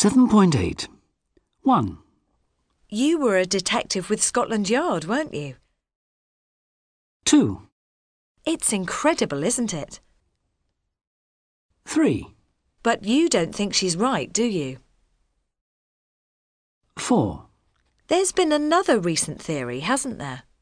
7.8. 1. You were a detective with Scotland Yard, weren't you? 2. It's incredible, isn't it? 3. But you don't think she's right, do you? 4. There's been another recent theory, hasn't there?